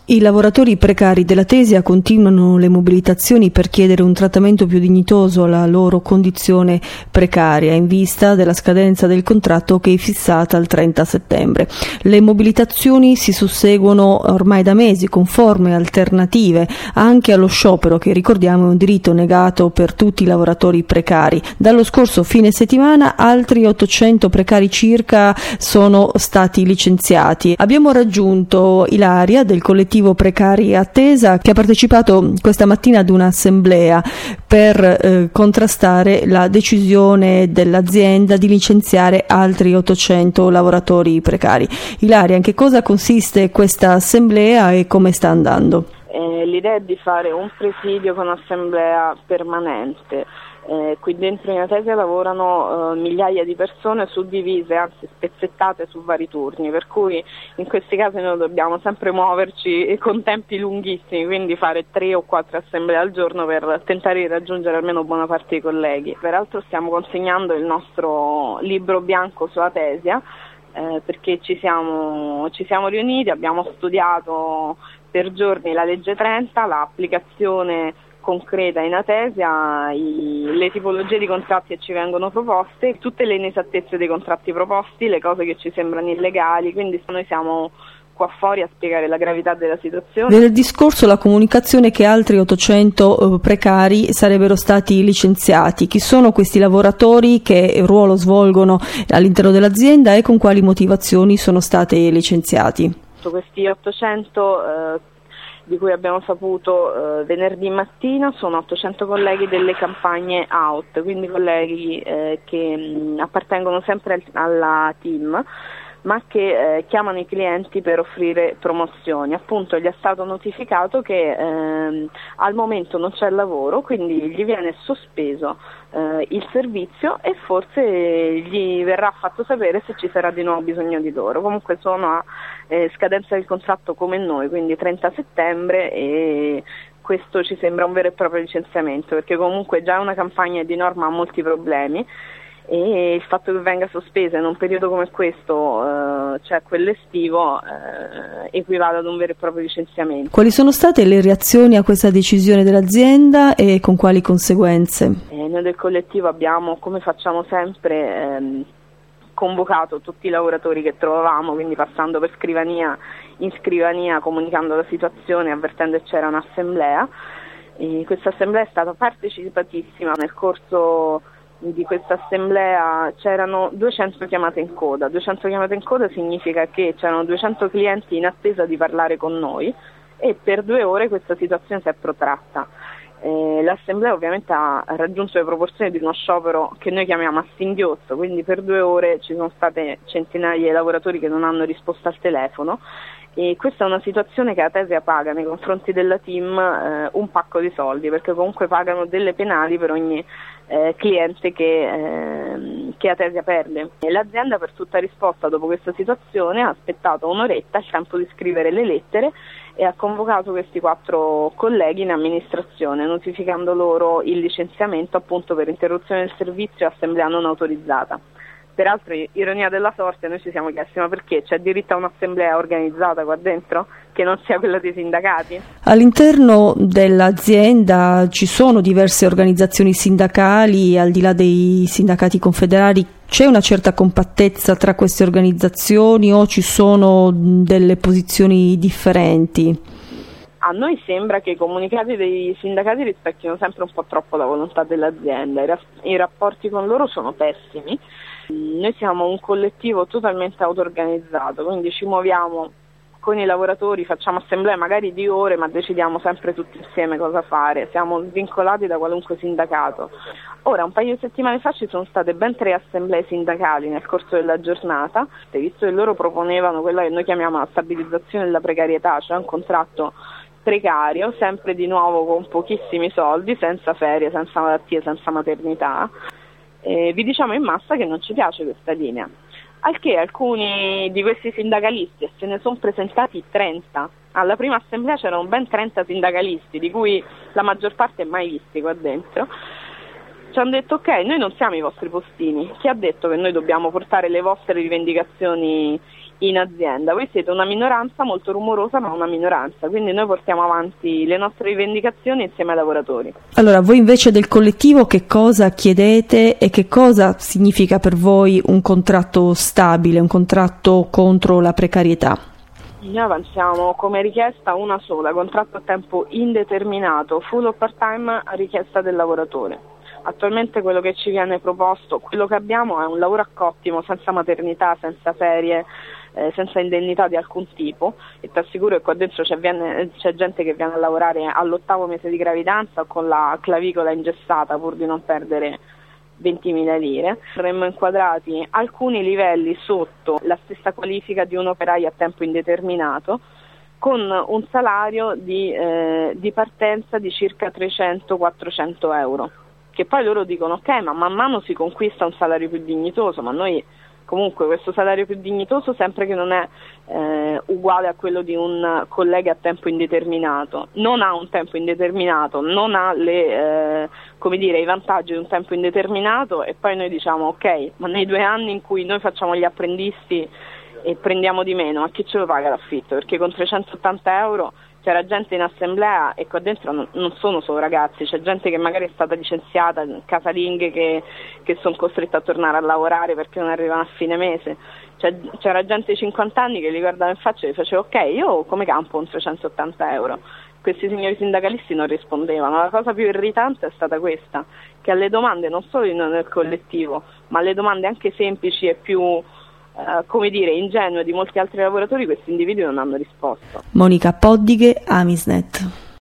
I lavoratori precari della Tesia continuano le mobilitazioni per chiedere un trattamento più dignitoso alla loro condizione precaria in vista della scadenza del contratto che è fissata al 30 settembre. Le mobilitazioni si susseguono ormai da mesi con forme alternative anche allo sciopero che, ricordiamo, è un diritto negato per tutti i lavoratori precari. Dallo scorso fine settimana altri 800 precari circa sono stati licenziati. Abbiamo raggiunto Ilaria del collettivo Precari Attesa, che ha partecipato questa mattina ad un'assemblea per contrastare la decisione dell'azienda di licenziare altri 800 lavoratori precari. Ilaria, in che cosa consiste questa assemblea e come sta andando? L'idea è di fare un presidio con assemblea permanente. Qui dentro in Atesia lavorano migliaia di persone suddivise, anzi spezzettate su vari turni, per cui in questi casi noi dobbiamo sempre muoverci con tempi lunghissimi, quindi fare 3 o 4 assemblee al giorno per tentare di raggiungere almeno buona parte dei colleghi. Peraltro stiamo consegnando il nostro libro bianco su Atesia, perché ci siamo riuniti, abbiamo studiato per giorni la legge 30, l'applicazione concreta in Atesia, le tipologie di contratti che ci vengono proposte, tutte le inesattezze dei contratti proposti, le cose che ci sembrano illegali, quindi noi siamo qua fuori a spiegare la gravità della situazione. Nel discorso la comunicazione che altri 800 precari sarebbero stati licenziati. Chi sono questi lavoratori, che ruolo svolgono all'interno dell'azienda e con quali motivazioni sono stati licenziati? Questi 800 di cui abbiamo saputo venerdì mattina sono 800 colleghi delle campagne out, quindi colleghi che appartengono sempre alla team, ma che chiamano i clienti per offrire promozioni. Appunto gli è stato notificato che al momento non c'è lavoro, quindi gli viene sospeso il servizio e forse gli verrà fatto sapere se ci sarà di nuovo bisogno di loro. Comunque sono a scadenza del contratto come noi, quindi 30 settembre, e questo ci sembra un vero e proprio licenziamento, perché comunque già una campagna di norma ha molti problemi, e il fatto che venga sospesa in un periodo come questo, cioè quello estivo, equivale ad un vero e proprio licenziamento. Quali sono state le reazioni a questa decisione dell'azienda e con quali conseguenze? Noi del collettivo abbiamo, come facciamo sempre, convocato tutti i lavoratori che trovavamo, quindi passando per scrivania in scrivania, comunicando la situazione, avvertendo che c'era un'assemblea. Questa assemblea è stata partecipatissima. Nel corso di questa assemblea c'erano 200 chiamate in coda. 200 chiamate in coda significa che c'erano 200 clienti in attesa di parlare con noi, e per 2 ore questa situazione si è protratta. L'assemblea ovviamente ha raggiunto le proporzioni di uno sciopero che noi chiamiamo a singhiozzo, quindi per 2 ore ci sono state centinaia di lavoratori che non hanno risposto al telefono, e questa è una situazione che Atesia paga nei confronti della team un pacco di soldi, perché comunque pagano delle penali per ogni cliente che Atesia perde. E l'azienda, per tutta risposta dopo questa situazione, ha aspettato un'oretta, il tempo di scrivere le lettere, e ha convocato questi 4 colleghi in amministrazione, notificando loro il licenziamento appunto per interruzione del servizio e assemblea non autorizzata. Peraltro, ironia della sorte, noi ci siamo chiesti: ma perché c'è diritto a un'assemblea organizzata qua dentro che non sia quella dei sindacati? All'interno dell'azienda ci sono diverse organizzazioni sindacali, al di là dei sindacati confederali. C'è una certa compattezza tra queste organizzazioni o ci sono delle posizioni differenti? A noi sembra che i comunicati dei sindacati rispecchino sempre un po' troppo la volontà dell'azienda. I rapporti con loro sono pessimi. Noi siamo un collettivo totalmente auto-organizzato, quindi ci muoviamo con i lavoratori, facciamo assemblee magari di ore, ma decidiamo sempre tutti insieme cosa fare. Siamo svincolati da qualunque sindacato. Ora, un paio di settimane fa ci sono state ben 3 assemblee sindacali nel corso della giornata, visto che loro proponevano quella che noi chiamiamo la stabilizzazione della precarietà, cioè un contratto precario, sempre di nuovo con pochissimi soldi, senza ferie, senza malattie, senza maternità. Vi diciamo in massa che non ci piace questa linea, al che alcuni di questi sindacalisti, e se ne sono presentati 30, alla prima assemblea c'erano ben 30 sindacalisti, di cui la maggior parte mai visti qua dentro, ci hanno detto: ok, noi non siamo i vostri postini, chi ha detto che noi dobbiamo portare le vostre rivendicazioni in azienda. Voi siete una minoranza molto rumorosa, ma una minoranza, quindi noi portiamo avanti le nostre rivendicazioni insieme ai lavoratori. Allora, voi invece del collettivo che cosa chiedete e che cosa significa per voi un contratto stabile, un contratto contro la precarietà? Noi avanziamo come richiesta una sola, contratto a tempo indeterminato, full o part-time a richiesta del lavoratore. Attualmente quello che ci viene proposto, quello che abbiamo è un lavoro a cottimo, senza maternità, senza ferie, senza indennità di alcun tipo, e ti assicuro che qua dentro c'è gente che viene a lavorare all'8° mese di gravidanza o con la clavicola ingessata pur di non perdere 20.000 lire. Saremmo inquadrati alcuni livelli sotto la stessa qualifica di un operaio a tempo indeterminato, con un salario di partenza di circa 300-400 euro, che poi loro dicono ok, ma man mano si conquista un salario più dignitoso, ma noi comunque questo salario più dignitoso, sempre che non è uguale a quello di un collega a tempo indeterminato, non ha un tempo indeterminato, non ha i vantaggi di un tempo indeterminato, e poi noi diciamo ok, ma nei 2 anni in cui noi facciamo gli apprendisti e prendiamo di meno, ma chi ce lo paga l'affitto? Perché con 380 euro c'era gente in assemblea, e qua dentro non sono solo ragazzi, c'è gente che magari è stata licenziata, casalinghe che sono costrette a tornare a lavorare perché non arrivano a fine mese. C'era gente di 50 anni che li guardava in faccia e gli faceva ok, io come campo un 380 euro? Questi signori sindacalisti non rispondevano. La cosa più irritante è stata questa, che alle domande non solo di noi nel collettivo, ma alle domande anche semplici e più ingenue di molti altri lavoratori, questi individui non hanno risposto. Monica Poddighe, Amisnet.